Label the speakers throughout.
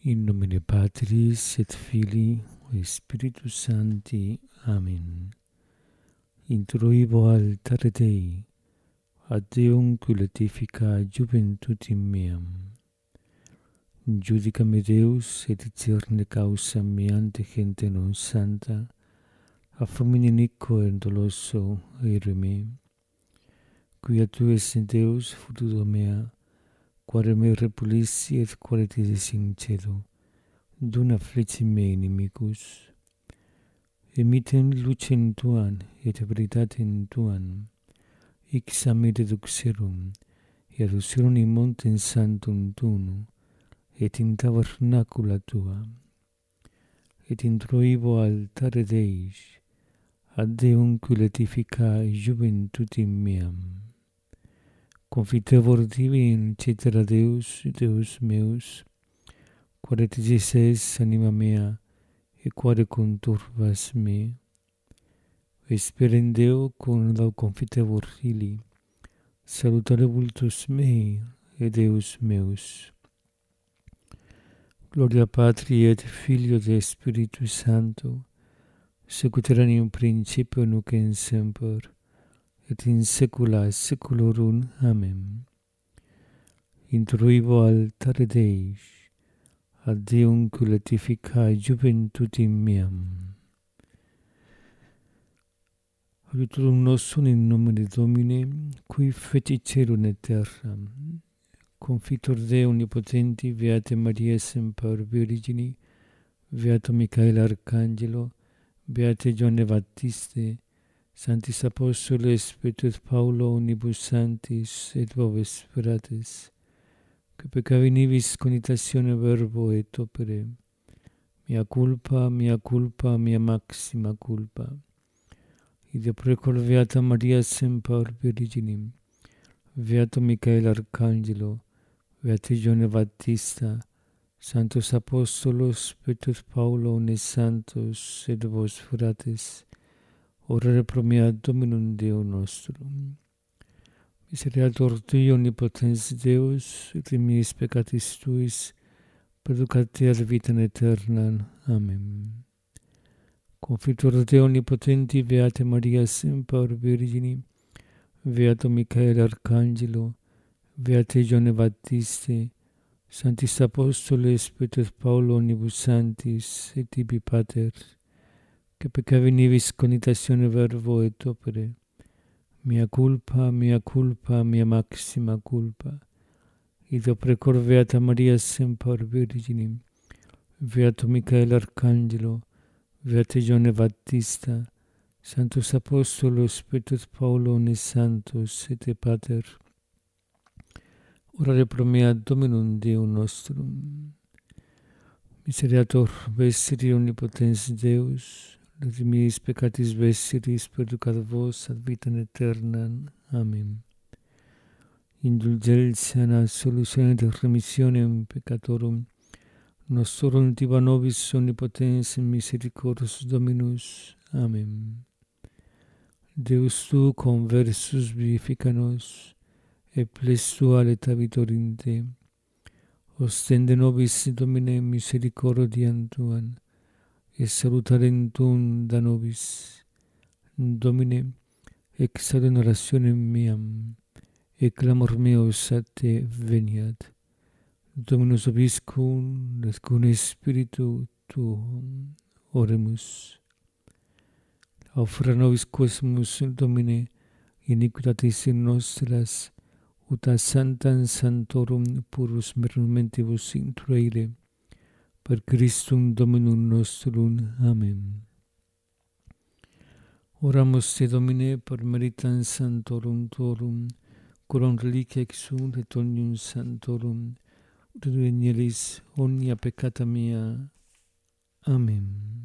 Speaker 1: In nomine Patris et Filii et Spiritus Sancti. Amen. Introibo altare Dei, ad Deum culetifica juventutem meam. Judicame Deus et discerne causam meante gente non santa, a famine iniquo et doloso ere me. Quia tu es Deus futuro mea, quare me repulissi et quare tisis in cielo, dum afflicti me inimicus. Emitem lucem tuam et veritatem tuam, ixam deduxerum, et aducerum in montem sanctum tuum, et in tabernacula tua. Et introibo altare Dei, ad Deum culetifica juventutem meam. Confitevor tibi in cetera Deus, Deus meus, quare tisis es anima mea, et quare conturbas me. Esperen Deo cum lau confitevor illi, salutare vultus mei, et Deus meus. Gloria Patri et Filio et Spiritus Sancto, sicut erat in principio nunc et semper, et in saecula saeculorum. Amen. Introibo altare Dei, ad Deum culetifica juventutem meam. Aiutorium nostrum in nomine Domini, qui feci caelum et terram. Confitor Deo omnipotenti, Beate Maria semper Virgini, Beato Michael Arcangelo, Beate Ioanne Baptiste, Sanctis Apostoles Petrus Paulo omnibus sanctis et vobis fratres, que peccavi nibis conitatione verbo et opere, mea culpa, mea maxima culpa. Ide precor Beata Maria semper Virginim, Beato Michael Arcangelo, Beate Ioanne Baptista, Sanctos Apostolos Petrus Paulo omnes santos et vos fratres, orare pro mea Dominum Deum nostrum. Misereatur Tui omnipotens Deus, et in meis peccatis Tuis, perducat te ad vitam aeternam. Amen. Confitor Deo omnipotenti, Beate Maria semper Virgini, Beato Michael Arcangelo, Beate Ioanne Baptiste, Sanctis Apostoles Petrus Paulo omnibus sanctis et tibi Pater, que peccavi nibis conitatione verbo et opere, mea culpa, mea maxima culpa. Ide precor Beata Maria semper Virginim, Beato Michael Arcangelo, Beate Ioanne Baptista, Sanctus Apostolos Petrus Paulo omnes santos et Pater, orare pro mea Dominum Deum nostrum. Misereatur vestri omnipotens Deus, et in meis peccatis vestris perducat vos ad vitam aeternam. Amen. Indulgentia solutione et remissionem peccatorum nostrorum tiba nobis omnipotens misericordis Dominus. Amen. Deus tu conversus vivifica nos, et ples tua letavitor te. Ostende nobis Domine misericordiam tuam, et salutarem tuum da nobis. Domine, exaude in orationem meam, et clamor meus a te veniat. Dominus vobiscum, et cum Spiritu tuum, oremus. Offra nobis quesumus, Domine, iniquitatis nostras, ut a sanctam sanctorum purus merumentibus introire, per Christum Dominum nostrum. Amen. Oramus te, Domine, per meritam sanctorum tuorum, curam reliquia exunt et omnium sanctorum, ut venielis omnia peccata mea. Amen.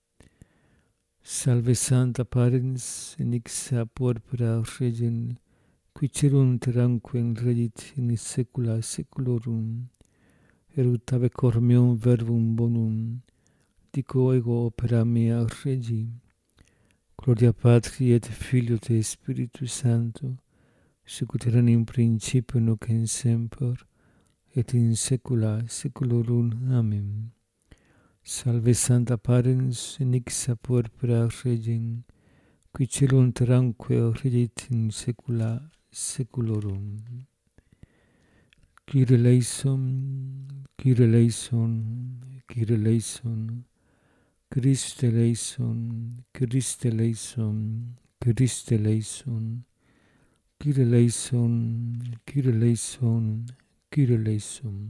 Speaker 1: Salve Sancta Parens, enixa puerpera Regem, qui celum terramquem regit in saecula saeculorum, erutabe cor meum verbum bonum, dico ego opera mea Regi. Gloria Patri et Filio et Spiritus Sancto, sicut erat in principio nunc et semper, et in saecula saeculorum. Amen. Salve Sancta Parens, inixa puerpera regem, qui caelum terramque regit in saecula saeculorum. Kyrie eleison, Kyrie eleison, Kyrie eleison, Christe eleison, Christe eleison, Christe eleison, Kyrie eleison, Kyrie eleison, Kyrie eleison.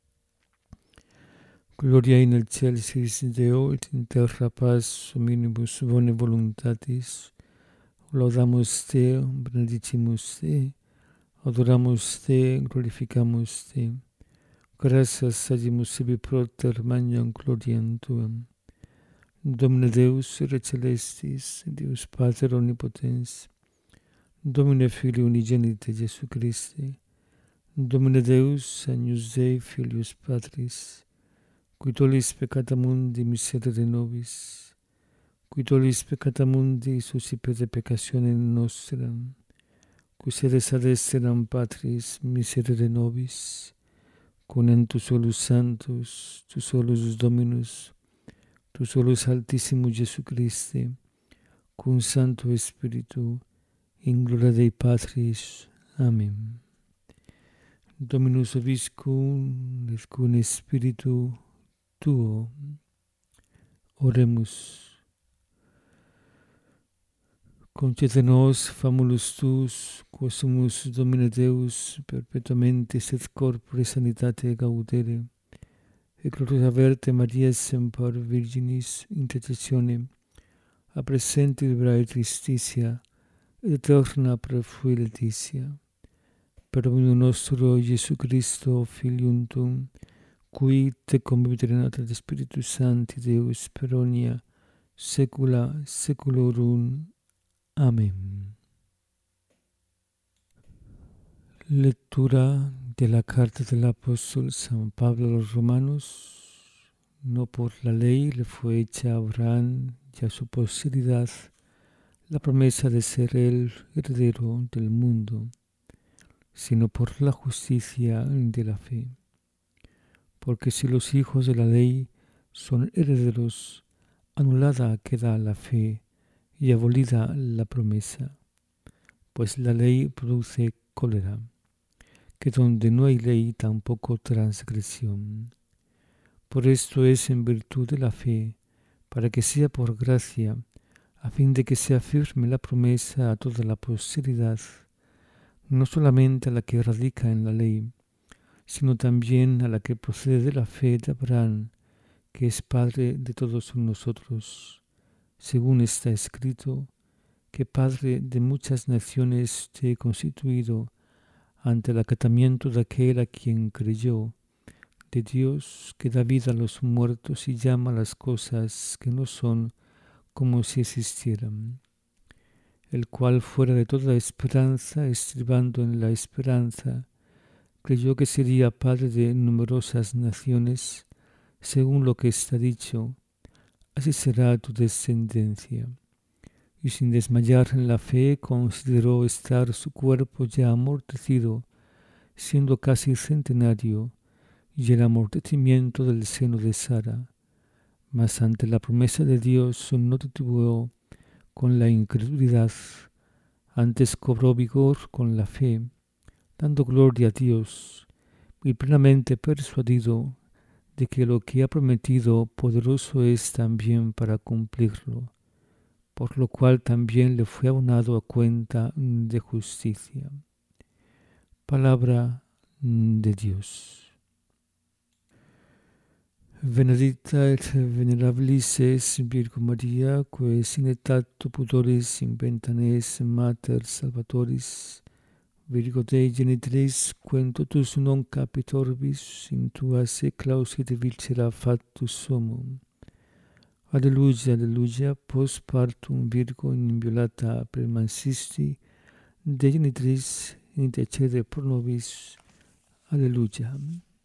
Speaker 1: Gloria in excelsis Deo et in terra paz hominibus bone voluntatis. Laudamus Te, benedicimus Te, adoramus Te, glorificamus Te. Gratias agimus sibi proter magnam gloriam Tuam. Domine Deus, Re Celestis, Deus Pater Omnipotens, Domine Filii Unigenite Jesu Christi, Domine Deus, Agnus Dei, Filius Patris, qui tollis peccata mundi miserere nobis, qui tollis peccata mundi suscipere peccationem nostram, qui sedes ad exteram Patris miserere nobis, con tu solus Sanctus, tu solus Dominus, tu solus Altissimus Jesu Christi, cum Sancto Spiritu, in gloria Dei Patris. Amen. Dominus vobiscum, et cum Spiritu Tuo. Oremus. Concede nos, famulus Tuus, quos sumus Domine Deus, perpetuamente sed corpore sanitate gaudere, et glorias verte Maria semper Virginis intercessione, a presenti libera tristitia, et eterna profui letitia. Per Dominum nostro Iesu Christo, Filium Tuum, qui te convivere et Spiritus Sancti Deus per omnia saecula saeculorum. Amén. Lectura de la carta del apóstol San Pablo a los Romanos. No por la ley le fue hecha a Abraham y a su posteridad la promesa de ser el heredero del mundo, sino por la justicia de la fe. Porque si los hijos de la ley son herederos, anulada queda la fe y abolida la promesa, pues la ley produce cólera, que donde no hay ley tampoco transgresión. Por esto es en virtud de la fe, para que sea por gracia, a fin de que sea firme la promesa a toda la posteridad, no solamente a la que radica en la ley, sino también a la que procede de la fe de Abraham, que es Padre de todos nosotros, según está escrito, que Padre de muchas naciones te he constituido, ante el acatamiento de aquel a quien creyó, de Dios que da vida a los muertos y llama las cosas que no son como si existieran, el cual fuera de toda esperanza, estribando en la esperanza, creyó que sería padre de numerosas naciones, según lo que está dicho, así será tu descendencia. Y sin desmayar en la fe, consideró estar su cuerpo ya amortecido, siendo casi centenario, y el amortecimiento del seno de Sara. Mas ante la promesa de Dios no titubeó con la incredulidad, antes cobró vigor con la fe, dando gloria a Dios, y plenamente persuadido de que lo que ha prometido poderoso es también para cumplirlo, por lo cual también le fue abonado a cuenta de justicia. Palabra de Dios. Benedicta et venerabilis es Virgo Maria, quae sine tacto pudoris inventanes mater salvatoris, Virgo Dei genitris, quem totus non capit orbis, in tua seclaus et vicera factus sumum. Alleluia, alleluia, post partum Virgo inviolata permansisti, de genitris intercede pro nobis. Alleluia.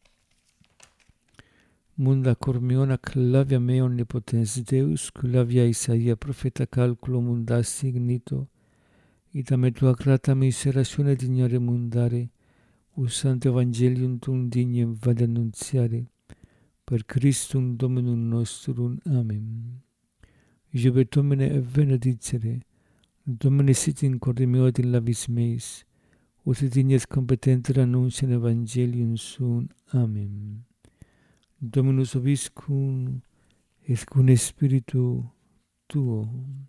Speaker 1: Munda cormiona clavia me omnipotens Deus, clavia Isaia profeta calculo mundasti ignito, ita me tua grata miseratione dignare mundare, Us Santo Evangelium tum dignem vade annunziare, per Christum Dominum nostrum. Amen. Jubet Domine et benedicere, Domine sit in corde meo et in labis meis, ut dignes competenter annunciam Evangelium suum. Amen. Dominus vobiscum, et cum spiritu tuo.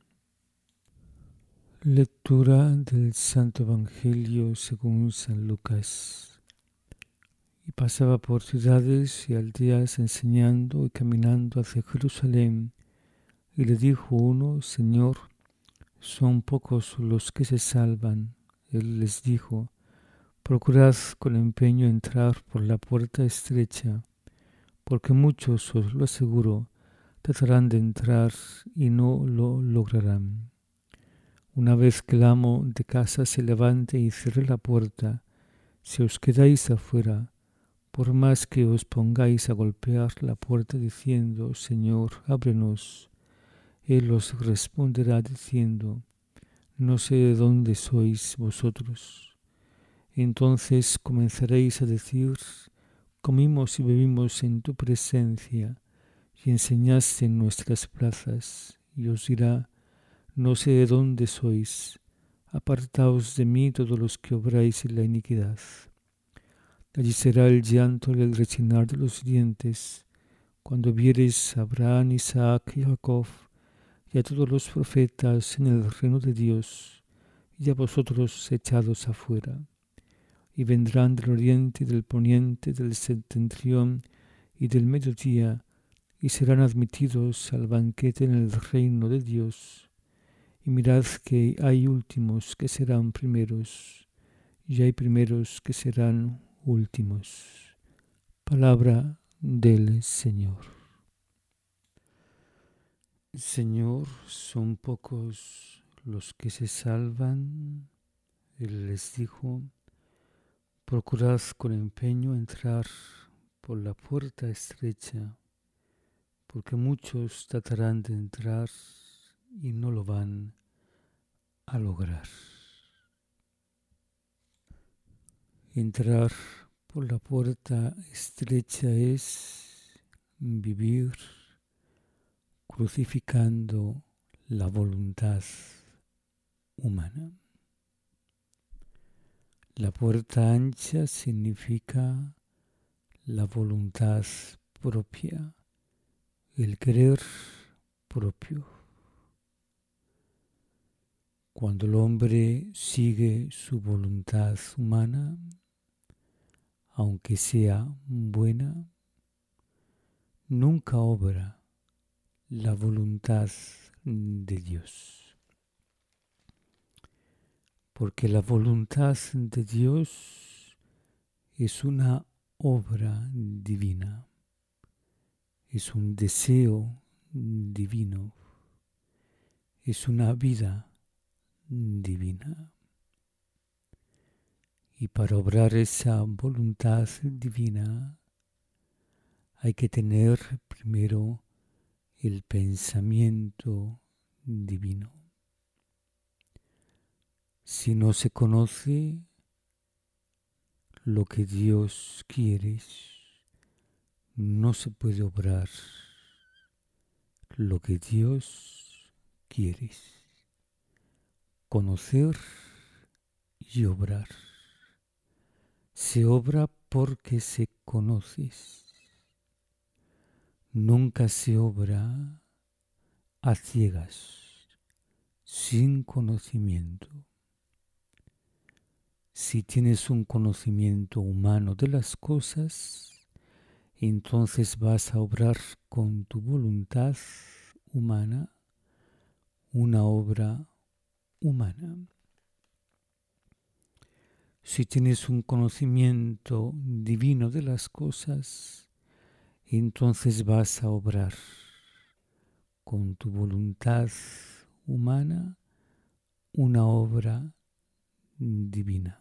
Speaker 1: Lectura del Santo Evangelio según San Lucas. Y pasaba por ciudades y aldeas enseñando y caminando hacia Jerusalén. Y le dijo uno: Señor, son pocos los que se salvan. Él les dijo: procurad con empeño entrar por la puerta estrecha, porque muchos, os lo aseguro, tratarán de entrar y no lo lograrán. Una vez que el amo de casa se levante y cierre la puerta, si os quedáis afuera, por más que os pongáis a golpear la puerta diciendo: Señor, ábrenos, Él os responderá diciendo: no sé de dónde sois vosotros. Entonces comenzaréis a decir: comimos y bebimos en tu presencia y enseñaste en nuestras plazas. Y os dirá: no sé de dónde sois, apartaos de mí todos los que obráis en la iniquidad. Allí será el llanto y el rechinar de los dientes, cuando viereis a Abraham, Isaac y Jacob, y a todos los profetas en el reino de Dios, y a vosotros echados afuera. Y vendrán del oriente y del poniente, del septentrión y del mediodía, y serán admitidos al banquete en el reino de Dios. Y mirad que hay últimos que serán primeros, y hay primeros que serán últimos. Palabra del Señor. Señor, son pocos los que se salvan. Él les dijo: procurad con empeño entrar por la puerta estrecha, porque muchos tratarán de entrar y no lo van a lograr. Entrar por la puerta estrecha es vivir crucificando la voluntad humana. La puerta ancha significa la voluntad propia, el querer propio. Cuando el hombre sigue su voluntad humana, aunque sea buena, nunca obra la voluntad de Dios. Porque la voluntad de Dios es una obra divina, es un deseo divino, es una vida divina. Y para obrar esa voluntad divina hay que tener primero el pensamiento divino. Si no se conoce lo que Dios quiere, no se puede obrar lo que Dios quiere. Conocer y obrar. Se obra porque se conoce. Nunca se obra a ciegas, sin conocimiento. Si tienes un conocimiento humano de las cosas, entonces vas a obrar con tu voluntad humana una obra humana. Si tienes un conocimiento divino de las cosas, entonces vas a obrar con tu voluntad humana una obra divina.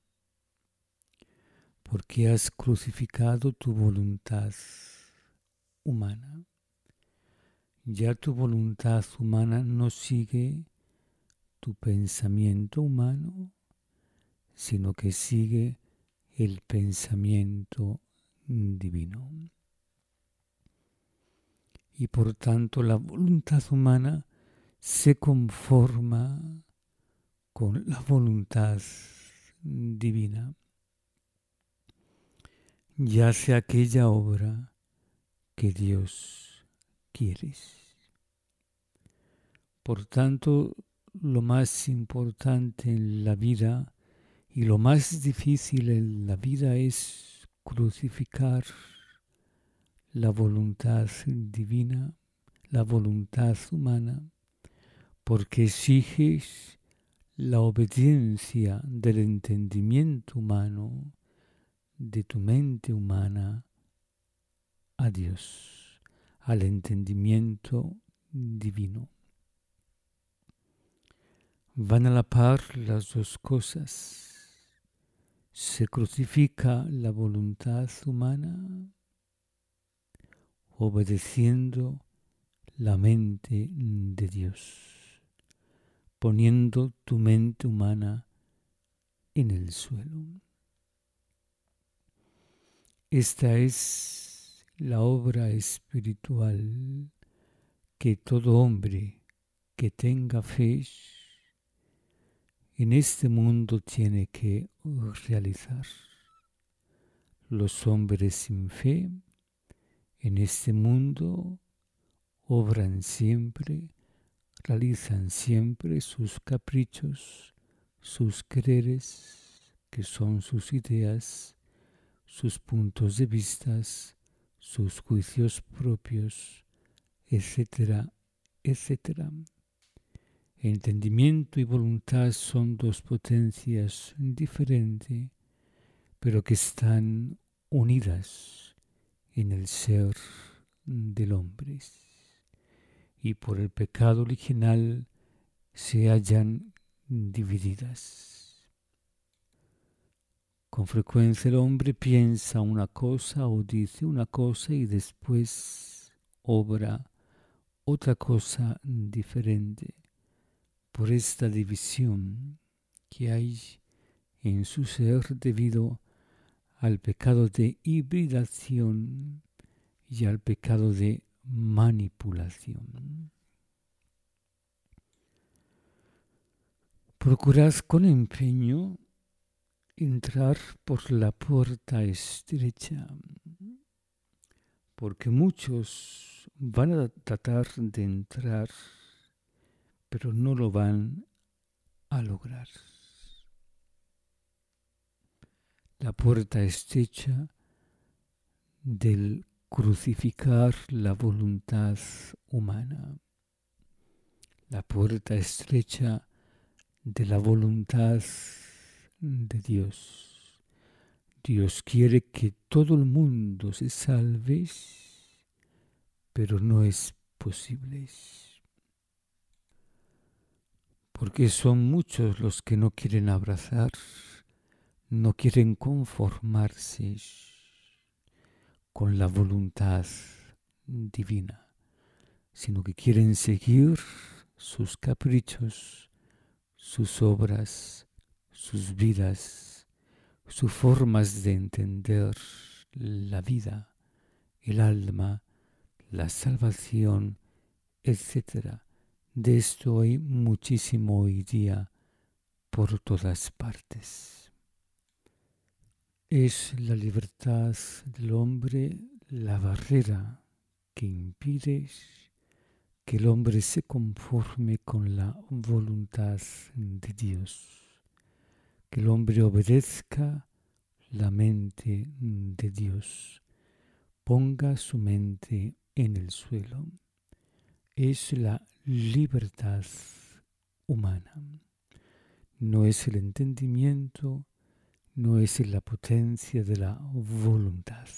Speaker 1: Porque has crucificado tu voluntad humana. Ya tu voluntad humana no sigue tu pensamiento humano, sino que sigue el pensamiento divino. Y por tanto la voluntad humana se conforma con la voluntad divina, y hace aquella obra que Dios quiere. Por tanto, lo más importante en la vida y lo más difícil en la vida es crucificar la voluntad divina, la voluntad humana, porque exiges la obediencia del entendimiento humano, de tu mente humana, a Dios, al entendimiento divino. Van a la par las dos cosas. Se crucifica la voluntad humana obedeciendo la mente de Dios, poniendo tu mente humana en el suelo. Esta es la obra espiritual que todo hombre que tenga fe en este mundo tiene que realizar. Los hombres sin fe en este mundo obran siempre, realizan siempre sus caprichos, sus quereres, que son sus ideas, sus puntos de vista, sus juicios propios, etcétera, etcétera. Entendimiento y voluntad son dos potencias diferentes, pero que están unidas en el ser del hombre. Y por el pecado original se hallan divididas. Con frecuencia el hombre piensa una cosa o dice una cosa y después obra otra cosa diferente. Por esta división que hay en su ser debido al pecado de hibridación y al pecado de manipulación. Procurad con empeño entrar por la puerta estrecha, porque muchos van a tratar de entrar, pero no lo van a lograr. La puerta estrecha del crucificar la voluntad humana. La puerta estrecha de la voluntad de Dios. Dios quiere que todo el mundo se salve, pero no es posible. Porque son muchos los que no quieren abrazar, no quieren conformarse con la voluntad divina, sino que quieren seguir sus caprichos, sus obras, sus vidas, sus formas de entender la vida, el alma, la salvación, etc. De esto hay muchísimo hoy día por todas partes. Es la libertad del hombre la barrera que impide que el hombre se conforme con la voluntad de Dios, que el hombre obedezca la mente de Dios, ponga su mente en el suelo. Es la libertad humana, no es el entendimiento, no es la potencia de la voluntad.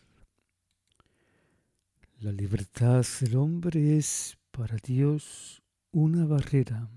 Speaker 1: La libertad del hombre es para Dios una barrera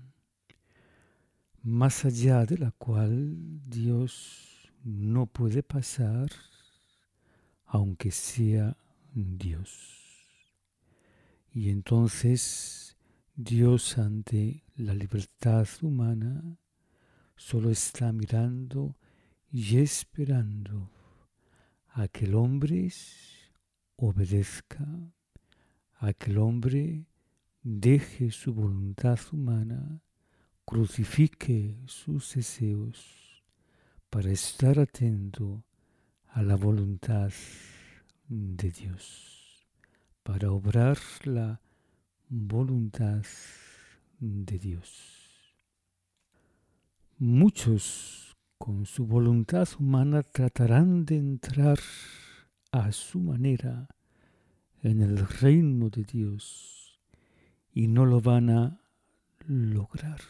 Speaker 1: más allá de la cual Dios no puede pasar, aunque sea Dios. Y entonces Dios, ante la libertad humana, solo está mirando y esperando a que el hombre obedezca, a que el hombre deje su voluntad humana, crucifique sus deseos para estar atento a la voluntad de Dios, para obrar la voluntad de Dios. Muchos con su voluntad humana tratarán de entrar a su manera en el reino de Dios y no lo van a lograr,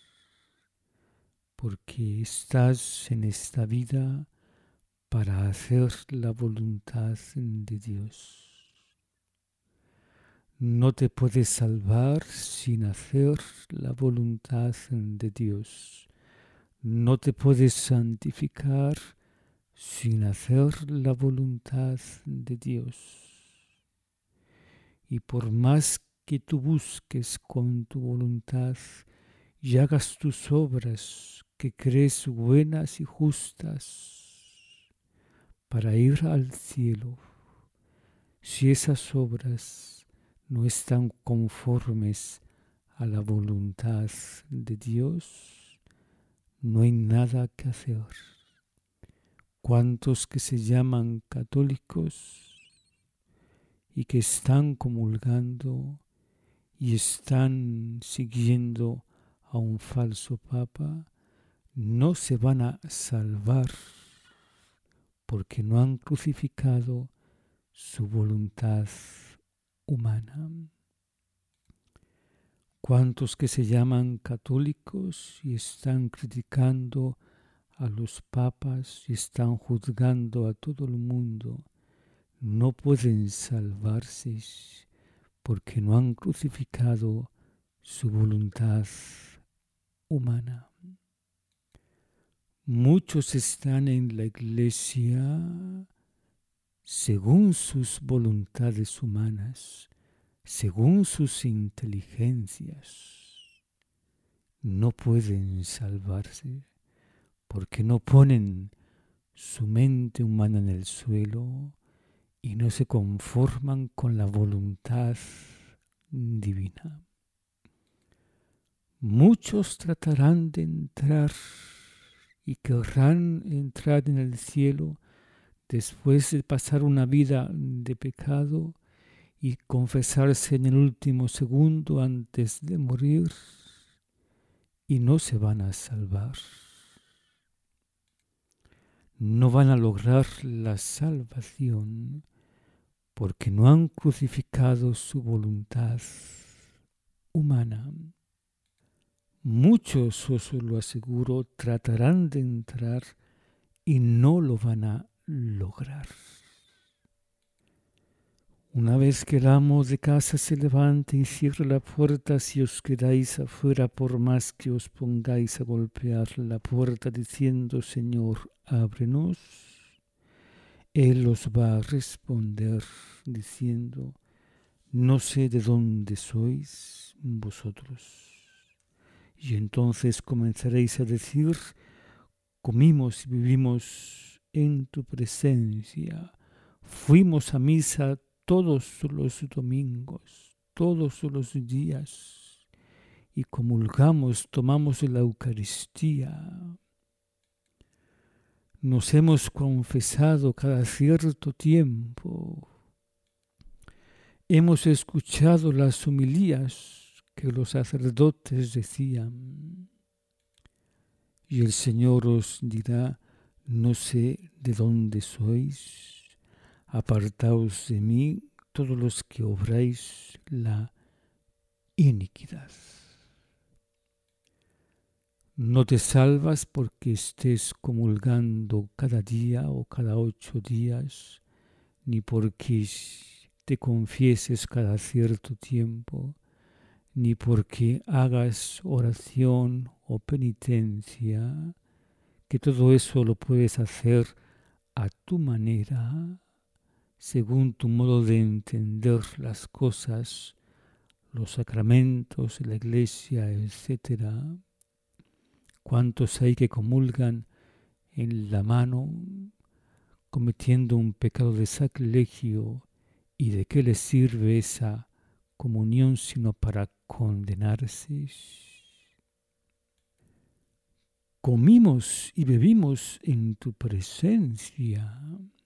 Speaker 1: porque estás en esta vida para hacer la voluntad de Dios. No te puedes salvar sin hacer la voluntad de Dios. No te puedes santificar sin hacer la voluntad de Dios. Y por más que tú busques con tu voluntad y hagas tus obras que crees buenas y justas para ir al cielo, si esas obras no están conformes a la voluntad de Dios, no hay nada que hacer. ¿Cuántos que se llaman católicos y que están comulgando y están siguiendo a un falso papa, no se van a salvar porque no han crucificado su voluntad humana? ¿Cuántos que se llaman católicos y están criticando a los papas y están juzgando a todo el mundo, no pueden salvarse porque no han crucificado su voluntad humana? Muchos están en la iglesia según sus voluntades humanas, según sus inteligencias. No pueden salvarse porque no ponen su mente humana en el suelo y no se conforman con la voluntad divina. Muchos tratarán de entrar y querrán entrar en el cielo después de pasar una vida de pecado y confesarse en el último segundo antes de morir, y no se van a salvar. No van a lograr la salvación porque no han crucificado su voluntad humana. Muchos, os lo aseguro, tratarán de entrar y no lo van a lograr. Una vez que el amo de casa se levante y cierre la puerta, si os quedáis afuera, por más que os pongáis a golpear la puerta diciendo: Señor, ábrenos, Él os va a responder diciendo: no sé de dónde sois vosotros. Y entonces comenzaréis a decir: comimos y vivimos en tu presencia, fuimos a misa todos los domingos, todos los días, y comulgamos, tomamos la Eucaristía. Nos hemos confesado cada cierto tiempo. Hemos escuchado las homilías que los sacerdotes decían. Y el Señor os dirá: no sé de dónde sois. Apartaos de mí todos los que obráis la iniquidad. No te salvas porque estés comulgando cada día o cada 8 días, ni porque te confieses cada cierto tiempo, ni porque hagas oración o penitencia, que todo eso lo puedes hacer a tu manera, según tu modo de entender las cosas, los sacramentos, la iglesia, etc. ¿Cuántos hay que comulgan en la mano, cometiendo un pecado de sacrilegio, ¿y de qué le sirve esa comunión sino para condenarse? Comimos y bebimos en tu presencia.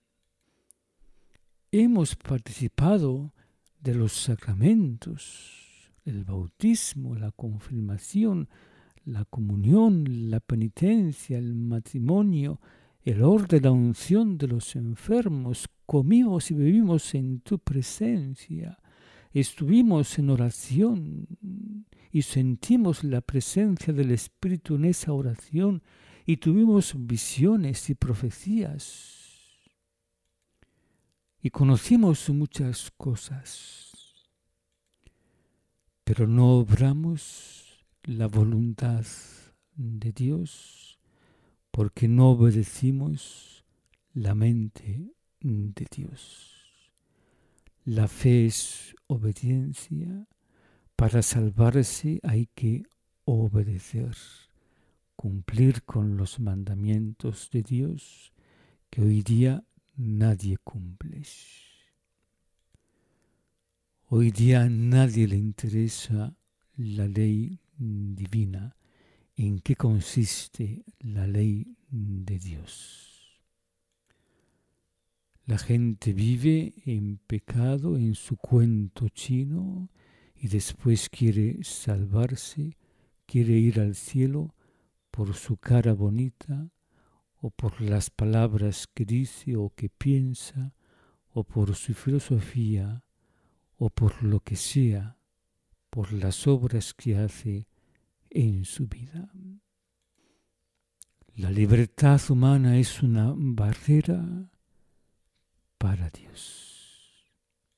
Speaker 1: Hemos participado de los sacramentos, el bautismo, la confirmación, la comunión, la penitencia, el matrimonio, el orden, la unción de los enfermos. Comimos y bebimos en tu presencia. Estuvimos en oración y sentimos la presencia del Espíritu en esa oración y tuvimos visiones y profecías. Y conocimos muchas cosas, pero no obramos la voluntad de Dios porque no obedecimos la mente de Dios. La fe es obediencia. Para salvarse hay que obedecer, cumplir con los mandamientos de Dios que hoy día nadie cumple. Hoy día a nadie le interesa la ley divina. ¿En qué consiste la ley de Dios? La gente vive en pecado, en su cuento chino, y después quiere salvarse, quiere ir al cielo por su cara bonita, o por las palabras que dice o que piensa, o por su filosofía, o por lo que sea, por las obras que hace en su vida. La libertad humana es una barrera para Dios.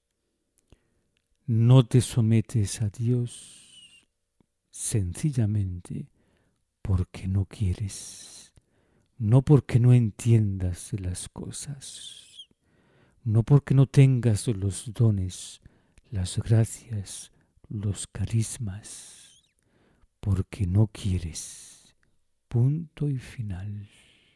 Speaker 1: No te sometes a Dios sencillamente porque no quieres, no porque no entiendas las cosas, no porque no tengas los dones, las gracias, los carismas, porque no quieres. Punto y final.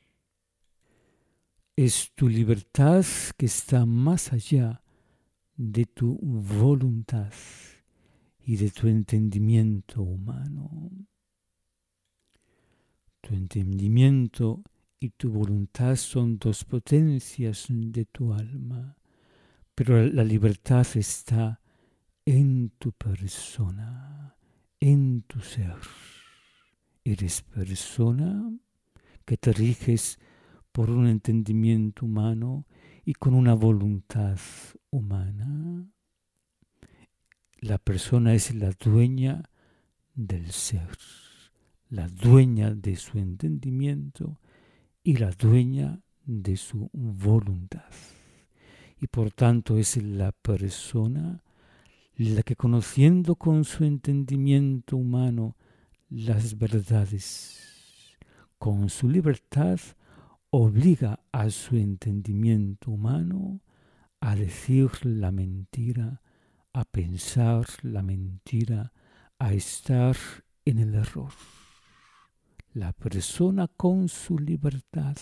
Speaker 1: Es tu libertad que está más allá de tu voluntad y de tu entendimiento humano. Tu entendimiento y tu voluntad son dos potencias de tu alma, pero la libertad está en tu persona, en tu ser. Eres persona que te riges por un entendimiento humano y con una voluntad humana. La persona es la dueña del ser, la dueña de su entendimiento y la dueña de su voluntad. Y por tanto es la persona la que, conociendo con su entendimiento humano las verdades, con su libertad obliga a su entendimiento humano a decir la mentira, a pensar la mentira, a estar en el error. La persona con su libertad.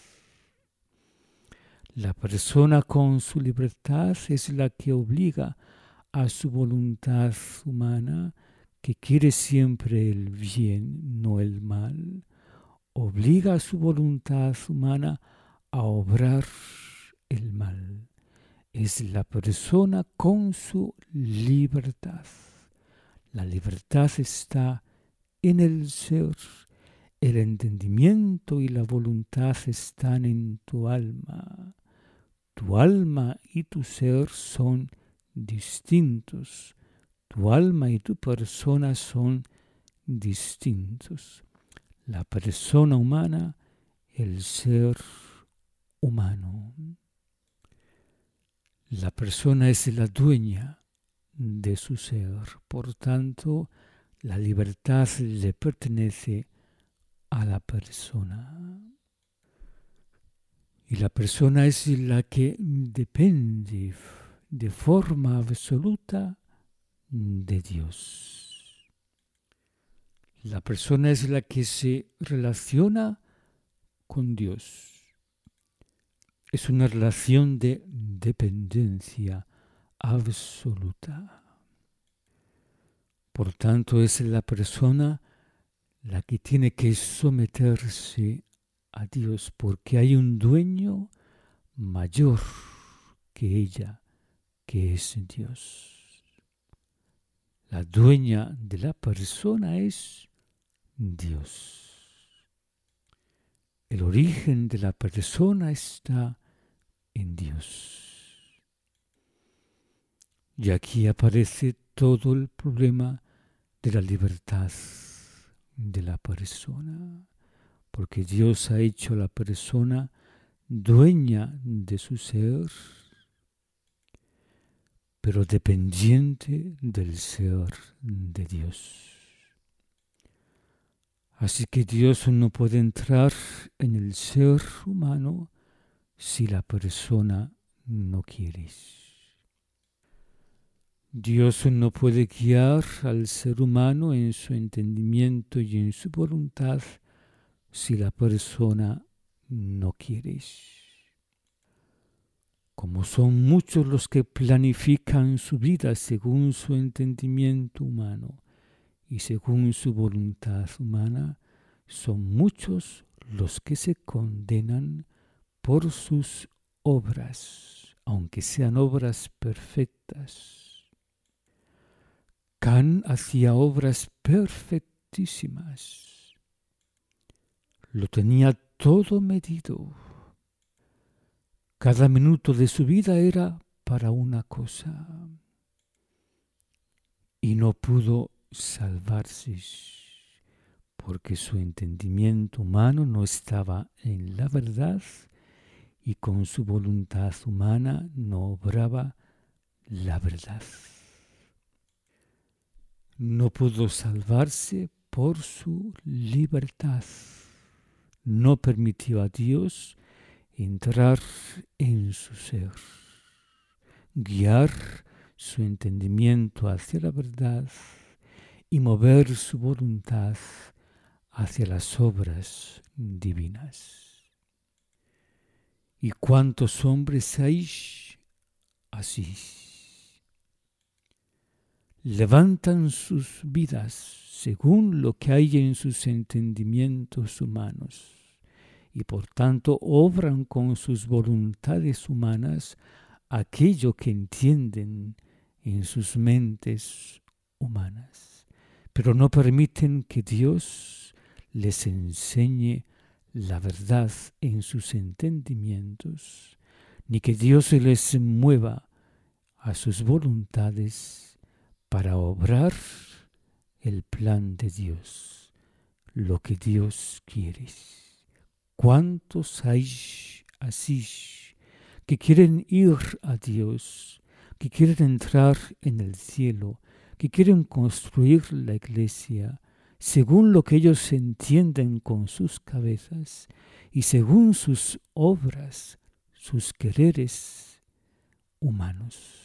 Speaker 1: La persona con su libertad es la que obliga a su voluntad humana, que quiere siempre el bien, no el mal, obliga a su voluntad humana a obrar el mal. Es la persona con su libertad. La libertad está en el ser. El entendimiento y la voluntad están en tu alma. Tu alma y tu ser son distintos. Tu alma y tu persona son distintos. La persona humana, el ser humano. La persona es la dueña de su ser, por tanto, la libertad le pertenece a la persona. Y la persona es la que depende de forma absoluta de Dios. La persona es la que se relaciona con Dios. Es una relación de dependencia absoluta. Por tanto, es la persona la que tiene que someterse a Dios, porque hay un dueño mayor que ella, que es Dios. La dueña de la persona es Dios. El origen de la persona está en Dios. Y aquí aparece todo el problema de la libertad de la persona, porque Dios ha hecho a la persona dueña de su ser, pero dependiente del ser de Dios. Así que Dios no puede entrar en el ser humano si la persona no quiere. Dios no puede guiar al ser humano en su entendimiento y en su voluntad si la persona no quiere. Como son muchos los que planifican su vida según su entendimiento humano y según su voluntad humana, son muchos los que se condenan por sus obras, aunque sean obras perfectas. Can hacía obras perfectísimas. Lo tenía todo medido. Cada minuto de su vida era para una cosa. Y no pudo salvarse, porque su entendimiento humano no estaba en la verdad y con su voluntad humana no obraba la verdad. No pudo salvarse por su libertad. No permitió a Dios entrar en su ser, guiar su entendimiento hacia la verdad y mover su voluntad hacia las obras divinas. ¿Y cuántos hombres hay así? Levantan sus vidas según lo que hay en sus entendimientos humanos y por tanto obran con sus voluntades humanas aquello que entienden en sus mentes humanas, pero no permiten que Dios les enseñe la verdad en sus entendimientos, ni que Dios les mueva a sus voluntades para obrar el plan de Dios, lo que Dios quiere. ¿Cuántos hay así que quieren ir a Dios, que quieren entrar en el cielo, que quieren construir la iglesia según lo que ellos entienden con sus cabezas y según sus obras, sus quereres humanos?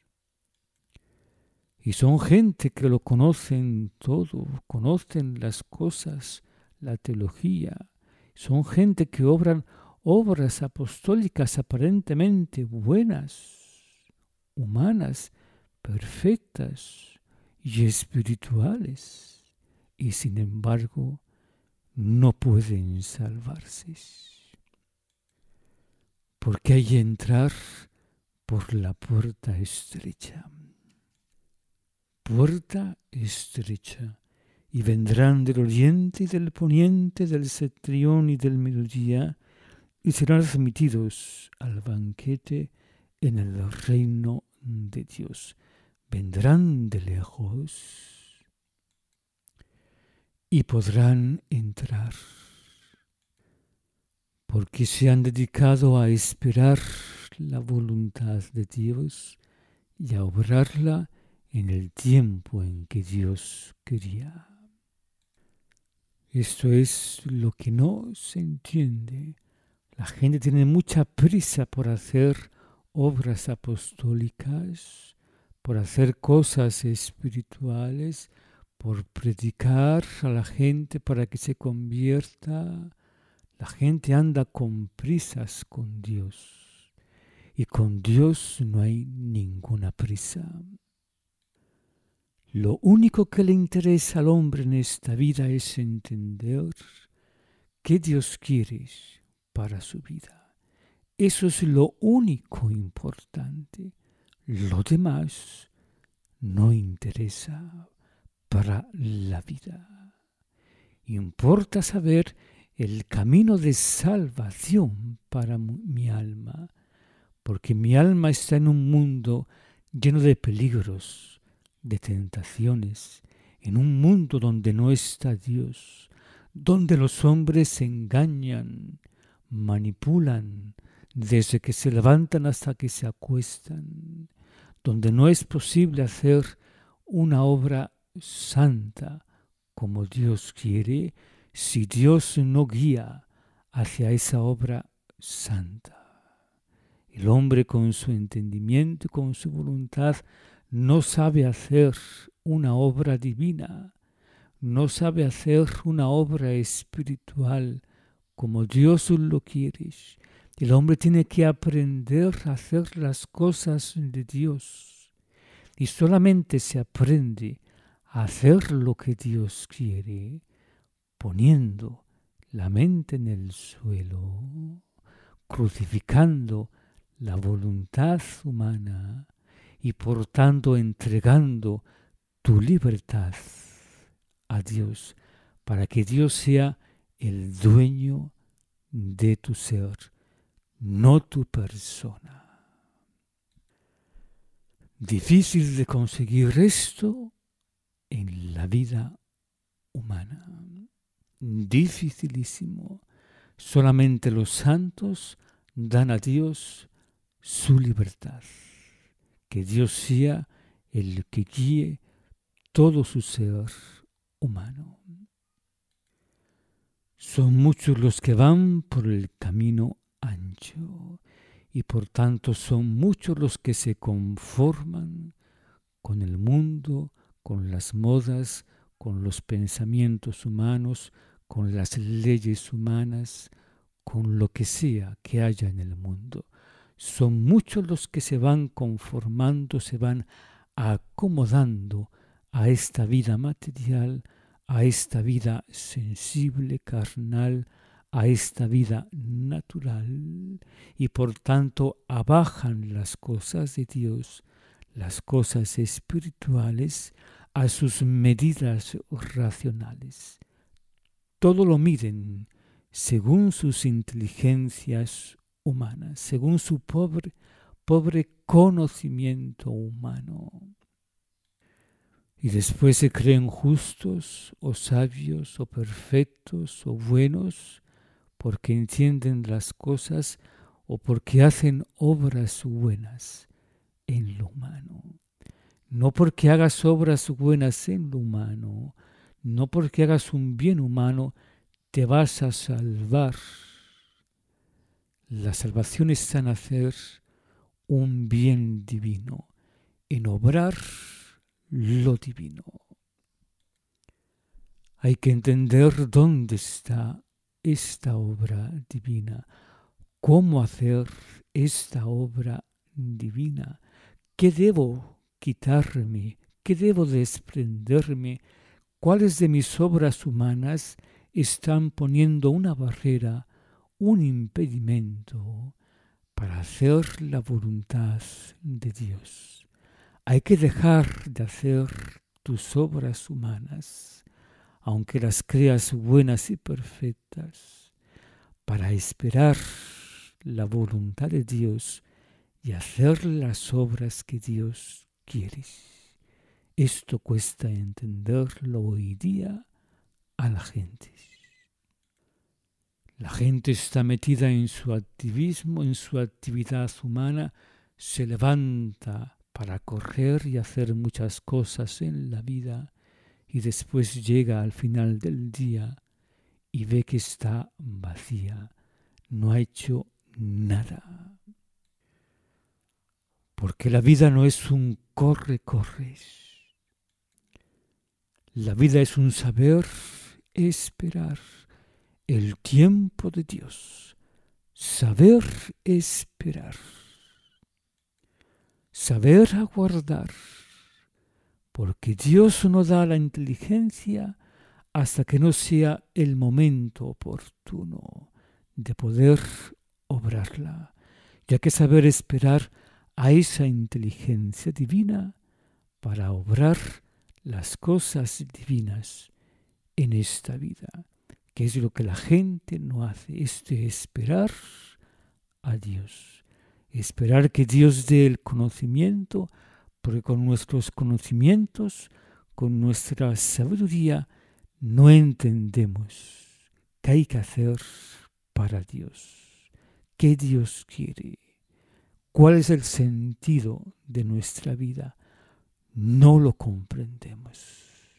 Speaker 1: Y son gente que lo conocen todo, conocen las cosas, la teología. Son gente que obran obras apostólicas aparentemente buenas, humanas, perfectas y espirituales. Y sin embargo, no pueden salvarse. Porque hay que entrar por la puerta estrecha. Puerta estrecha, y vendrán del oriente y del poniente, del septentrión y del mediodía, y serán admitidos al banquete en el reino de Dios. Vendrán de lejos y podrán entrar, porque se han dedicado a esperar la voluntad de Dios y a obrarla en el tiempo en que Dios quería. Esto es lo que no se entiende. La gente tiene mucha prisa por hacer obras apostólicas, por hacer cosas espirituales, por predicar a la gente para que se convierta. La gente anda con prisas con Dios y con Dios no hay ninguna prisa. Lo único que le interesa al hombre en esta vida es entender qué Dios quiere para su vida. Eso es lo único importante. Lo demás no interesa para la vida. Importa saber el camino de salvación para mi alma, porque mi alma está en un mundo lleno de peligros, de tentaciones, en un mundo donde no está Dios, donde los hombres se engañan, manipulan, desde que se levantan hasta que se acuestan, donde no es posible hacer una obra santa como Dios quiere, si Dios no guía hacia esa obra santa. El hombre con su entendimiento y con su voluntad no sabe hacer una obra divina, no sabe hacer una obra espiritual como Dios lo quiere. El hombre tiene que aprender a hacer las cosas de Dios y solamente se aprende a hacer lo que Dios quiere poniendo la mente en el suelo, crucificando la voluntad humana y por tanto entregando tu libertad a Dios para que Dios sea el dueño de tu ser, no tu persona. Difícil de conseguir esto en la vida humana. Dificilísimo. Solamente los santos dan a Dios su libertad. Que Dios sea el que guíe todo su ser humano. Son muchos los que van por el camino ancho y por tanto son muchos los que se conforman con el mundo, con las modas, con los pensamientos humanos, con las leyes humanas, con lo que sea que haya en el mundo. Son muchos los que se van conformando, se van acomodando a esta vida material, a esta vida sensible, carnal, a esta vida natural, y por tanto abajan las cosas de Dios, las cosas espirituales, a sus medidas racionales. Todo lo miden según sus inteligencias humanas, según su pobre conocimiento humano. Y después se creen justos o sabios o perfectos o buenos porque entienden las cosas o porque hacen obras buenas en lo humano. No porque hagas obras buenas en lo humano, no porque hagas un bien humano, te vas a salvar. La salvación está en hacer un bien divino, en obrar lo divino. Hay que entender dónde está esta obra divina, cómo hacer esta obra divina, qué debo quitarme, qué debo desprenderme, cuáles de mis obras humanas están poniendo una barrera, un impedimento para hacer la voluntad de Dios. Hay que dejar de hacer tus obras humanas, aunque las creas buenas y perfectas, para esperar la voluntad de Dios y hacer las obras que Dios quiere. Esto cuesta entenderlo hoy día a la gente. La gente está metida en su activismo, en su actividad humana, se levanta para correr y hacer muchas cosas en la vida y después llega al final del día y ve que está vacía, no ha hecho nada. Porque la vida no es un corre. La vida es un saber esperar el tiempo de Dios, saber esperar, saber aguardar, porque Dios no da la inteligencia hasta que no sea el momento oportuno de poder obrarla, ya que saber esperar a esa inteligencia divina para obrar las cosas divinas en esta vida, que es lo que la gente no hace, es de esperar a Dios, esperar que Dios dé el conocimiento, porque con nuestros conocimientos, con nuestra sabiduría, no entendemos qué hay que hacer para Dios, qué Dios quiere, cuál es el sentido de nuestra vida. No lo comprendemos.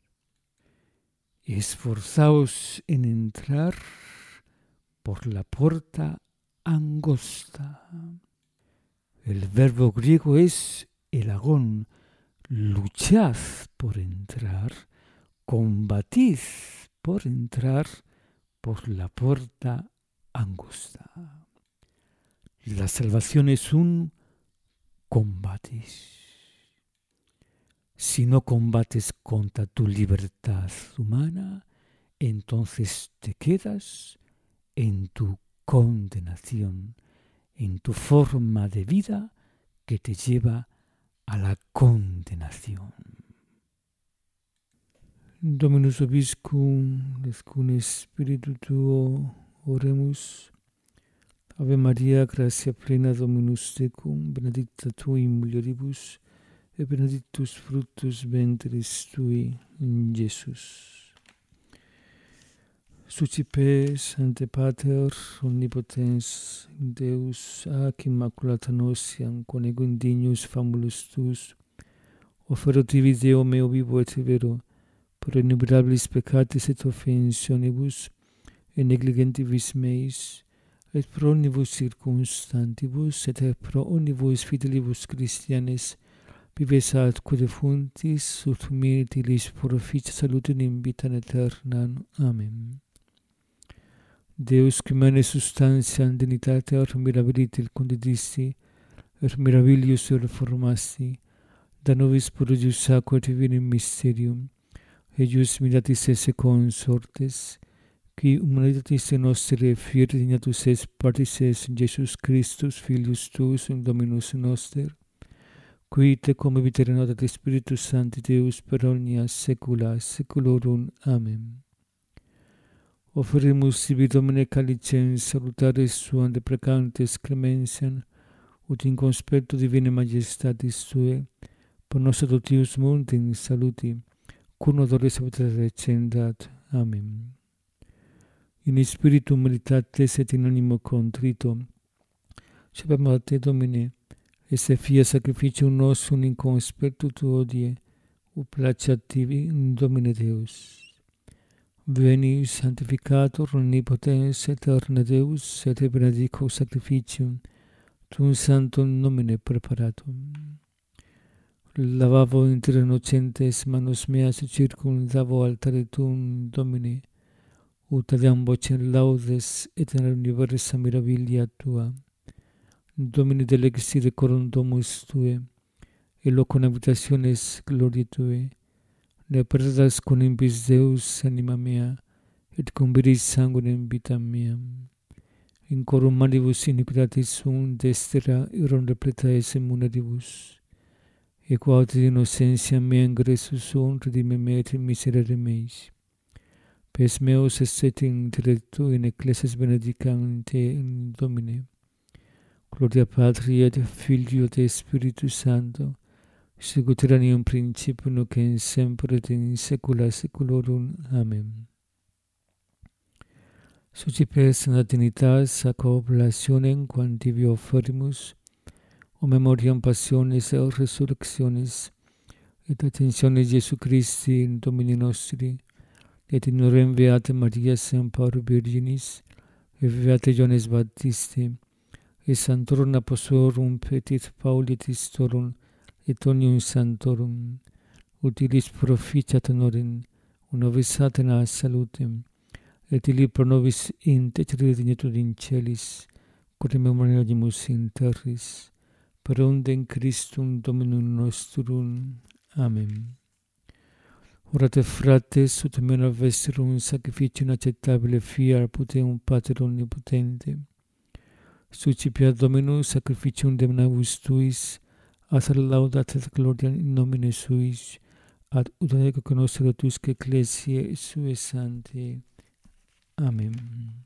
Speaker 1: Esforzaos en entrar por la puerta angosta. El verbo griego es elagón. Luchad por entrar, combatid por entrar por la puerta angosta. La salvación es un combate. Si no combates contra tu libertad humana, entonces te quedas en tu condenación, en tu forma de vida que te lleva a la condenación. Dominus vobiscum, et spiritu tuo, oremus. Ave Maria, gratia plena, Dominus tecum, benedicta tu in mulieribus, et benedictus fructus ventris tui, Iesus. Sucipe, Sancte Pater, omnipotens Deus, ac immaculata nosiam, con ego indignus famulus tuus, offerotivi Deo meo vivo et vero, pro innumerabilis peccatis et offensionibus, et negligentibus meis, et pro omnibus circumstantibus, et pro omnibus fidelibus Christianes, vives atque defuntis, ut mirabilis proficia salutem in vitam aeternam. Amen. Deus qui mane substantiam dignitatem mirabiliter condidisti, et mirabilius reformasti, da nobis prodigius aqua et divinum mysterium, eius miratis esse consortes, qui humanitatis nostre fieri dignatus est partis est in Jesus Christus, Filius tuus, Dominus noster, qui tecum vitere notat Spiritus Sancti Deus per omnia saecula saeculorum. Amen. Oferimus sibi Domine calicem salutaris suam deprecantes clemensiam, ut in conspectu divinae majestatis Tuae, per nos adoptius mundi saluti, cum odore salutatis recendat. Amen. In spiritu meritates et in animo contrito, sapem a te, Domine, esse fia sacrificium nostrum in conspectu tuo die, ut placeat tibi, Domine Deus. Veni, sanctificator omnipotens aeterne Deus, et benedico sacrificium, tuum sanctum nomine preparatum. Lavavo inter innocentes manos meas et circumdavo altare tuum, Domine, ut adiam vocem laudes et in universa mirabilia tua. Domine delecti decorum domus Tue, et locum habitationes gloriae Tue, ne perdas con impis Deus anima mea, et conviris sanguinem vitam meam. In corum manibus iniquitatis sum destera irum repleta esse muneribus, et quaut innocentiam mea ingressus sum redime me et miserere meis. Pes meus est in intellectu in ecclesias benedicam Te, Domine. Gloria Patri et Filio et Spiritus Sancto, sicut erat in principio nunc et semper et in saecula saeculorum. Amen. Sucipe Sancta Trinitas, ac oblationem quam tibi offerimus, o memoriam passionis et resurrectionis, et attentionis Iesu Christi, Domini nostri, et in orem Beate Maria Semper Virginis, et Beate Ioannes Baptiste, et Sanctorum Apostolorum Petit Pauli et Istorum, et omnium Sanctorum, utilis proficiat honorem, nobis Satana salutem, et illi pro nobis intercedere dignitud in celis, quod memoriamus in terris, per undem Christum Dominum nostrum. Amen. Orate frates, ut mena vesterum sacrificium acceptabile fiar puteum Pater omnipotente. Suscipia Dominus sacrificium demnavus tuis, ad laudat et gloria in nomine suis, ad ut conoscere tusque ecclesiae sue sanctae. Amen.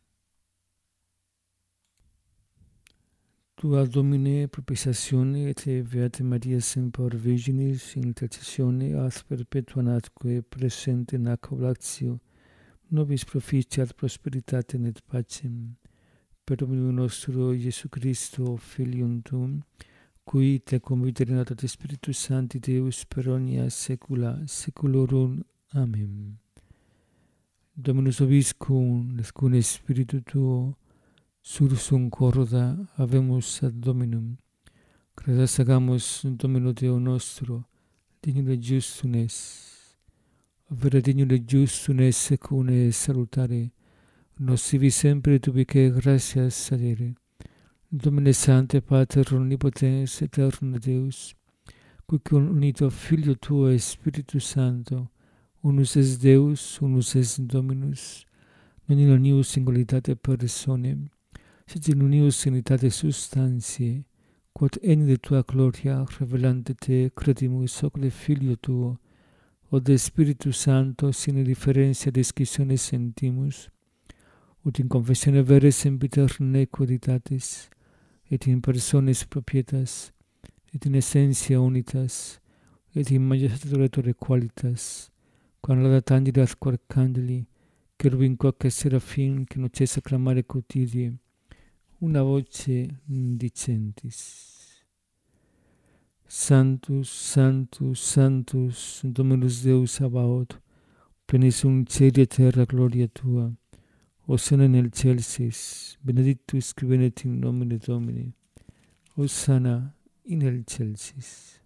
Speaker 1: Tua Domine propitiatione et Beate Maria semper Virginis in intercessione ad perpetua natque presente in accolatio nobis proficiat prosperitatem et pacem per Dominum nostro Iesu Christo Filium tuum, qui te conviterat ad Spiritus Sancti Deus per omnia saecula saeculorum. Amen. Dominus vobiscum, et cum spiritu tuo, sursum corda habemus ad Dominum. Credas agamus Domino Deo nostro, dignum et justum es. Vera dignum et justum es secune salutare, nos sivi sempre tubique gratias adere. Domine Sancte Pater omnipotens aeterno Deus, qui unito Filio tuo et Spiritus Sancto, unus es Deus, unus es Dominus, non in unius singularitate personae, sed in unius unitate substantiae, quod eni de tua gloria revelante te credimus ocule Filio tuo, o de Spiritus Sancto sine differentia discissione sentimus, ut in confessione vere sempiterne quoditatis, et in personis propietas, et in essentia unitas, et in majestatis qualitas, quam laudat angelis quae candeli, cherubim quae seraphim, que nocesa clamare quotidie, una voce dicentis. Sanctus, Sanctus, Sanctus, Dominus Deus Sabaoth, plenis in caeli et terra gloria tua, Hosanna in excelsis, benedictus qui venet in nomine Domini, Hosanna in excelsis.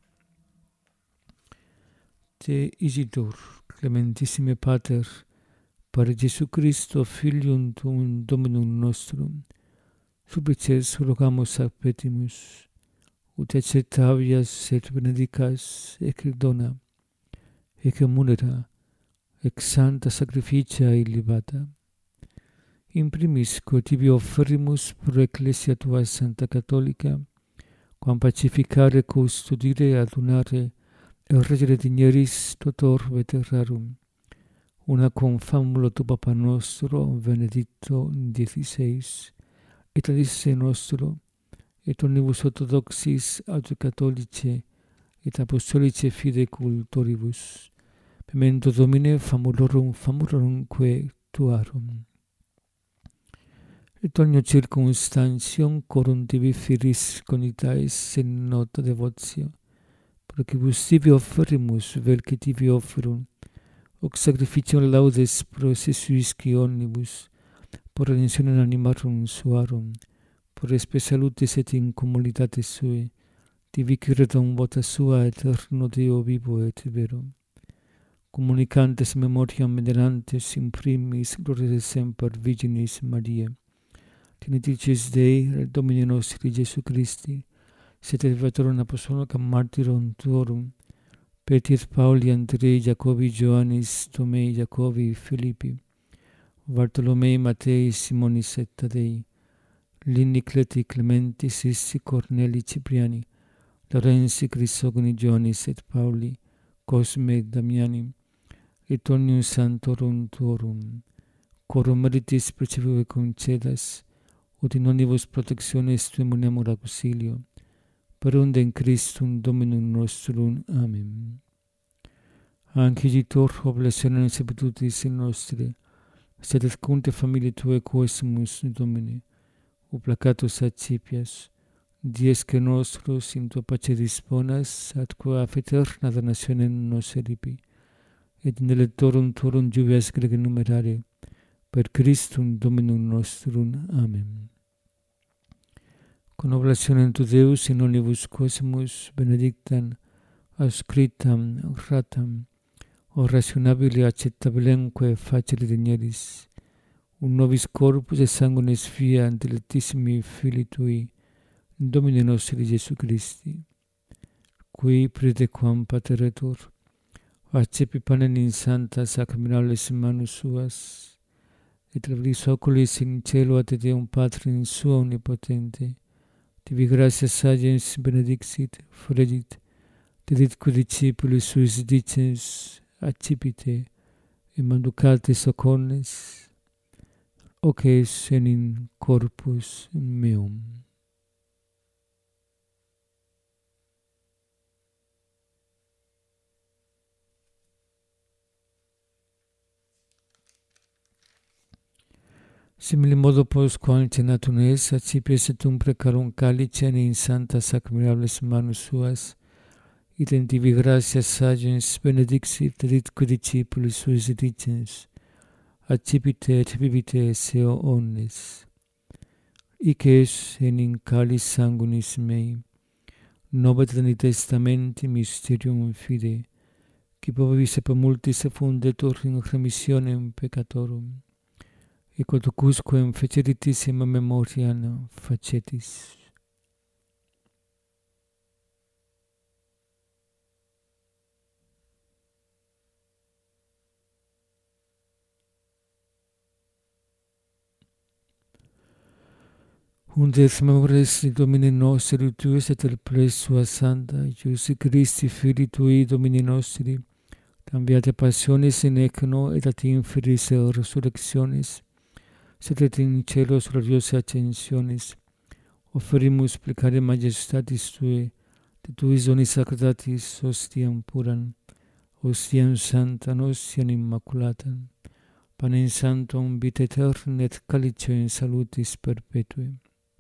Speaker 1: Te isitor, clementissime Pater, per Iesu Christo, Filium tuum Dominum nostrum, supplices rogamus ac petimus, ut acceptavias et benedicas ec dona, ec munera, ec sancta sacrificia illibata. In primis, quo tibi offerimus pro Ecclesia tua Santa Catholica, quam pacificare, custodire, adunare, et regere digneris totor veterarum, una cum famulo tu Papa nostro, Benedicto XVI, et alice nostro, et omnibus orthodoxis aut catholice, et apostolice fide cultoribus, memento Domine famulorum quae tuarum. Et ogni circumstantium corum tibi firis cogitaes in nota devotio, procibus tibi offerimus vel que tibi offerum, hoc sacrificium laudes pro se suisci omnibus, por redemptionem animarum suarum, por spe salutis et in communitatis sue, tibi cretum vota sua aeterno Deo vivo et vero. Communicantes memoriam venerantes in primis gloria semper Virginis Mariae, Tenitrices Dei, Domini nostri Iesu Christi, sed elevatorum apostolorum martyrum tuorum, Petri et Pauli, Andrei, Jacobi, Ioannis, Tomei, Jacobi, Philippi, Bartolomei, Matei, Simonis et Tadei, Lini, Cleti, Clementi, Sissi, Corneli, Cipriani, Lorenzi, Crisogoni, Ioannis et Pauli, Cosme et Damiani, et omnium sanctorum tuorum, quorum meritis percipive concedas, ut in omnibus protectiones tuae monemur auxilio, per undem Christum Dominum nostrum. Amen. Anquicitor oblationem sepultutis in nostre, sed et cunte familiae tuae quoesimus Domine, uplacatus accipias, diesque nostros in tua pace disponas, atque a eterna damnationem nos eripi, et in electorum tuorum jubias grege numerare, per Christum Dominum nostrum. Amen. Con oblationem tu Deus in omnibus quosimus benedictam, auscriptam, gratam, o rationabile acceptabilemque facere digneris, un nobis corpus et sanguinis via dilectissimi Filii Tui, Domini nostri Jesu Christi, qui predequam pateretur, accepi panem in santa sacramentales manus suas, et abris oculis in cielo ad Deum Patrim sua omnipotente, tibi gratia sagens benedixit, fregit, deditque discipulis suis dicens, accipite, et manducate socornes, hoc es in corpus meum. Simili modo postquam cenatum es, accipies et precarum calicem in santa sacramentales manus suas, et in tibi gratia sagens benedixit, deditque discipulis suis dicens, accipite et bibite seo omnes. Hic es in calis sanguinis mei, nova Trinitate testamenti mysterium fide, qui pobis et multis effundetur in remissionem peccatorum, et quodcusquam feceritissima memoriam facetis. Undes memores Domini nostri Tuis et el pres sua santa, Iesu Christi Filii Tui Domini nostri, cambiate passiones in ecno et at inferis resurrectionis, sed et in celos gloriose ascensionis, offerimus plecare majestatis Tui, de Tuis doni sacratatis hostiam puram, hostiam santam, hostiam immaculatam, panem sanctum vitae aeternam et calicem salutis perpetuum.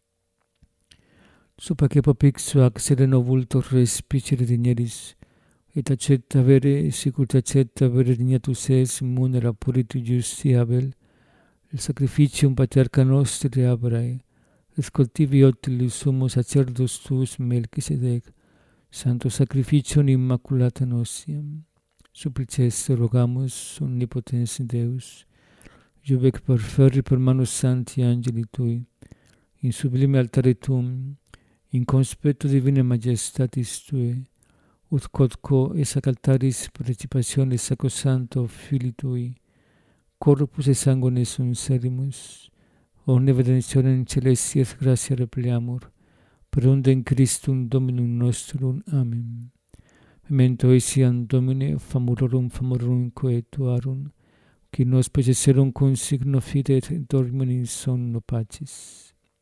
Speaker 1: Supaque papixu ac sereno vultor respicere digneris, et accetta vere, sicut accetta vere dignatus es munera puritu justi Abel, il sacrificium patriarca nostri Abrae, et cultivi otilis sumus sacerdos tuus Melchisedec, santo sacrificium immaculata nostiam. Supplices rogamus omnipotens Deus, jubec perferri per manus santi angeli Tui, in sublime altare Tuum, in conspectu divine majestatis Tue, ut quodquo esac altaris participationis sacrosanto Filii Tui, corpus et sanguinis unserimus, omne benedictionem celesti et gratia repleamur, per undem Christum Dominum nostrum. Amen. Memento etiam Domine, famurorum coetuarum, qui nos pecesserum consigno fide et dormium in somno pacis.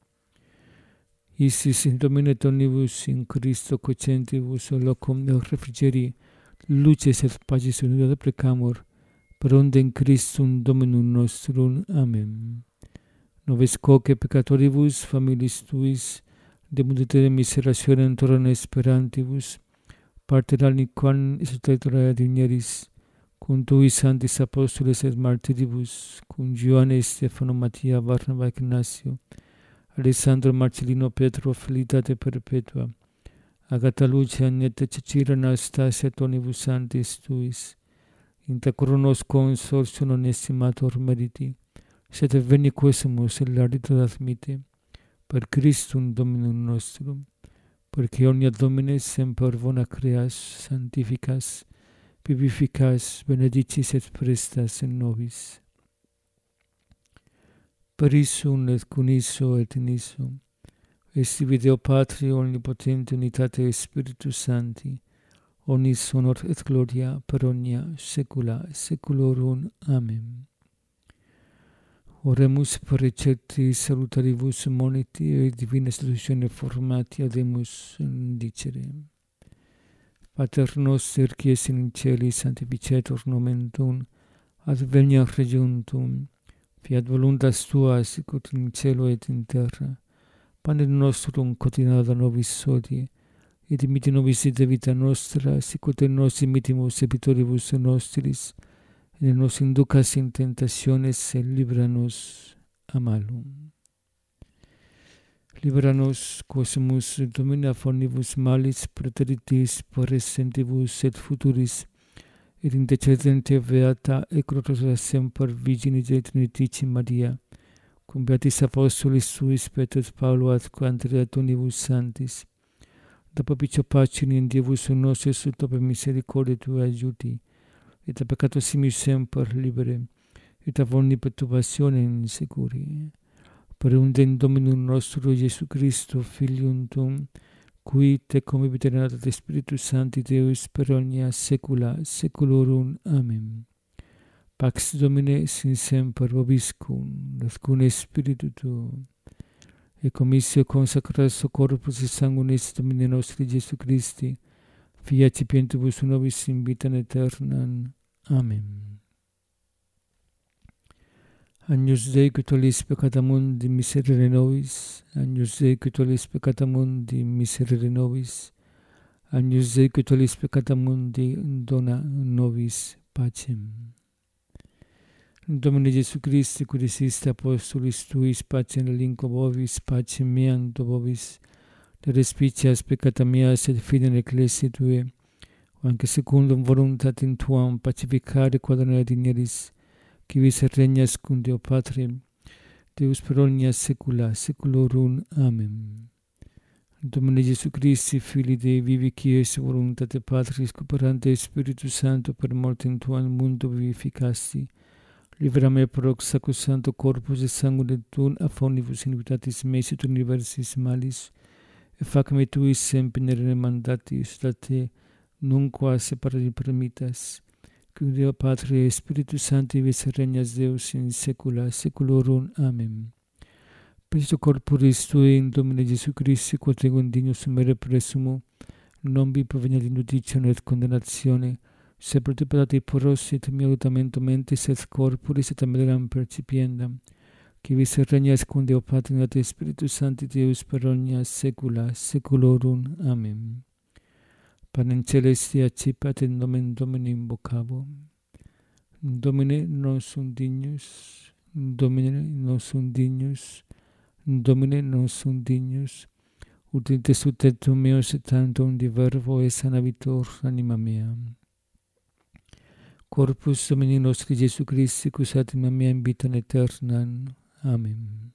Speaker 1: Isis in Domine omnibus in Christo cocentibus locum refrigeri, luces et pacis unida precamur, per undem Christum Dominum nostrum. Amen. Noves quoque peccatoribus familiis Tuis, de multitude miserationem torrem esperantibus, parteral niquam exultatora digneris, cum Tui sanctis apostoles et martiribus, cum Ioanne, Stefano, Mattia, Barnaba, Ignacio, Alessandro, Marcellino, Petro, Felitate perpetua, Agata, Lucia, Agneta, Cecilia, Anastasia, tonibus sanctis Tuis, inter coronos consortium onestimator meriti, sed veni quesumus in larito admite, per Christum Dominum nostrum, perque omnia Domine semper bona creas, sanctificas, vivificas, benedicis et prestas in nobis. Per issum et cum isso et in issum, est Deo Patri omnipotente unitate Spiritus Sancti, omnis honor et gloria per omnia saecula saeculorum. Amen. Oremus per recepti salutaribus moniti et divina institutione formati audemus dicere. Pater noster, qui es in caeli, sanctificetur nomen Tuum, adveniat regnum Tuum, fiat voluntas Tua sicut in cielo et in terra. Panem nostrum quotidianum da nobis hodie, et dimitte nobis debita nostra, sicut et nos dimittimus debitoribus nostris, et ne nos inducas in tentationes, et libera nos a malum. Libera nos, quosumus Domine a omnibus malis, praeteritis, per sentibus et futuris, ed intercedente beata e gloriosa semper Virgine Dei Trinifici Maria, cum beatis apostolis suis Petrus Paulo atque Andrea donibus sanctis, da propicio pacini in Dievus nostris ut per misericordia tua aiuti, et a peccato simis semper libere, et a omni perturbationem securi. Per undem Dominum nostro Iesu Christo, Filium tuum, qui te convivit et Spiritus Sancti Deus per omnia saecula saeculorum. Amen. Pax Domine sin semper vobiscum, et cum spiritu tuo. E commissio consacratus corpus et sanguinis Domini nostri Iesu Christi, Fia cipientibus nobis in vitam aeternam. Amen. Agnus Dei, qui tollis peccata mundi, miserere nobis. Agnus Dei, qui tollis peccata mundi, miserere nobis. Agnus Dei, qui tollis peccata mundi, dona nobis pacem. Domine Iesu Christi, qui diciste apostolis tuis, pacem relinquo vobis, pacem meam do vobis, de respicias peccata meas et fidem ecclesiae Tue, anche secundum voluntatem Tuam pacificare quadrone digneris, qui vis regnas cum Deo Patrem, Deus per omnia saecula saeculorum. Amen. Domine Iesu Christi, Filii Dei vivi, qui es voluntate Patris, cooperante Spiritus Sancto per mortem Tuam mundo vivificasti, libera me prox sacrosancto corpus et sanguine Tuum a omnibus iniquitatis meis et universis malis, et fac me Tuis semper mandatis, da Te nunquam separare permittas, cum Deo Patri et Spiritus Sancti vis regnas Deus in saecula saeculorum. Amen. Per corporis Tui in Domine Iesu Christi, quod ego indignus sumere presumo, non vi proveniat indudicione et condennatione, sed pro Te petati poros et mia lutamento mentis et corporis et ameram percipiendam, qui vis regnas cum Deo Patri et Spiritus Sancti Deus per omnia saecula saeculorum. Amen. Panem celestia accipat in nomen Domini invocabo. Domine non sum dignus, Domine non sum dignus, Domine non sum dignus, ut intesut etum meus et tantum di verbo et sanavitor anima mea. Corpus Domini nostri Iesu Christi, cus anima mea in vitam aeternam. Amen.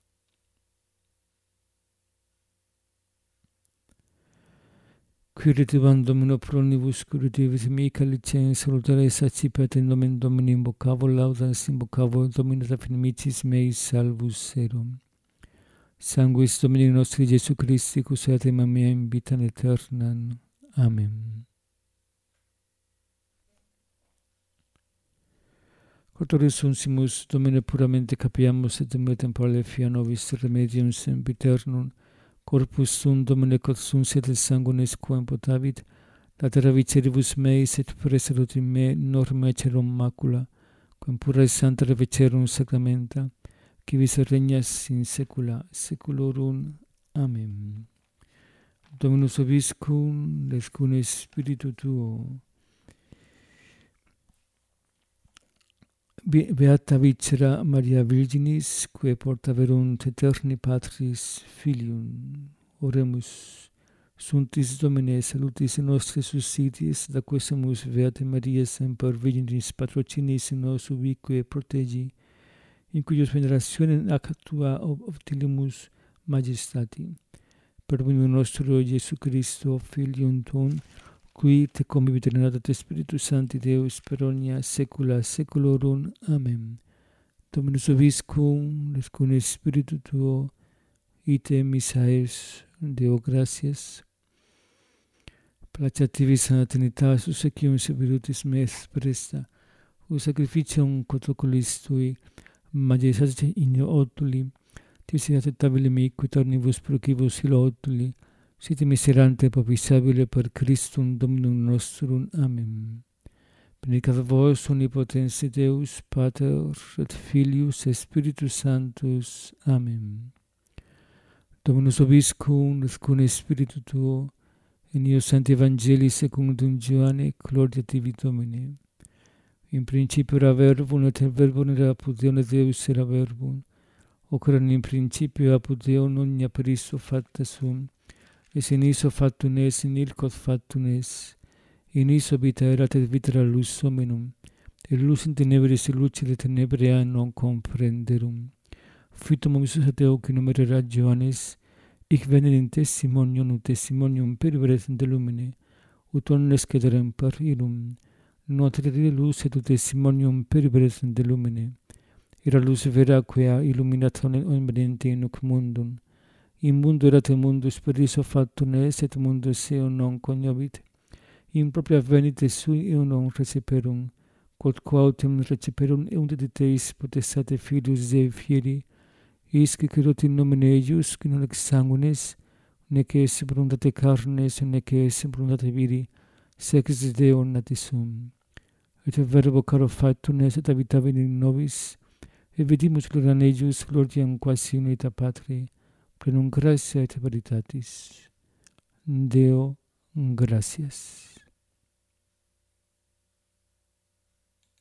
Speaker 1: Quiritivam Domino pro omnibus curativis mihi licens salutares accipiat in nomen Domini invocavo, laudans invocavo, Domine et finimicis meis salvus erum. Sanguis Domini nostri Iesu Christi, cus anima mea in vitam aeternam. Amen. Quotoris sunsimus, Domine puramente capiamus et Domine temporale fia nobis remedium sempiternum, corpus tuum Domine quod sunsit et sanguinis quam potavit, latera viceribus meis et preserut in me norma cerum macula, quam pura et santa revicerum sacramenta, qui vis regnas in saecula saeculorum. Amen. Dominus vobiscum, et cum spiritu tuo. Beata vicera Maria Virginis, quae porta verunt aeterni Patris Filium. Oremus. Suntis Domine, salutis nostri suscitis, da quesamus Beate Maria semper Virginis patrocinis in nos ubique protegi, in cuius venerationem ac Tua optilimus majestati. Per Dominum nostro Iesu Christo, Filium Tuum, qui Te convivit et Spiritus Sancti Deus per omnia saecula saeculorum. Amen. Dominus vobiscum, et cum spiritu Tuo, ite missaes Deo gratias. Placeat Tibi sana Trinitas, usecium servirutis meis presta, ut sacrificium quod oculis Tui, majestatis in otuli, tis acceptabile mi quid omnibus procibus ilo otuli, sit miserante propisabile per Christum Dominum nostrum. Amen. Benedicat vos omnipotens Deus, Pater et Filius et Spiritus Sanctus. Amen. Dominus vobiscum, et cum spiritu Tuo, in io Sancti Evangelii secundum Ioanne, gloria Tibi Domine. In principio era verbum, et il verbum era apud Deum, et Deus era verbum. Hoc erat in principio apud Deum, omnia per issue facta sunt, et in issue factum est, in illico factum est. in iso vita erat et vita lux hominum, et lux in tenebris luce de tenebrea non comprenderum. Fuitum omissus ad eo qui numerera Johannes, hic venit in testimonium ut testimonium periberet de lumine, ut omnes cederem per illum, not redire lux et ut testimonium periberet de lumine. Era lux vera quia illuminat omniente in hoc mundum. In mundo erat mundus per iso factum est, et mundus eo non cognovit. In propria venit sui eo non reciperum, quod quautem reciperum eunt de teis potestate Filius Dei fieri, isque querot in nomine eius, qui non ex sanguinis, nec esse voluntate carnes, nec esse voluntate viri, sex de Deo natis sum. Et verbo caro factum est, et habitavit in nobis, et vedimus gloriam eius, gloriam quasi unita Patri, plenum gratia et veritatis. Deo, gratias.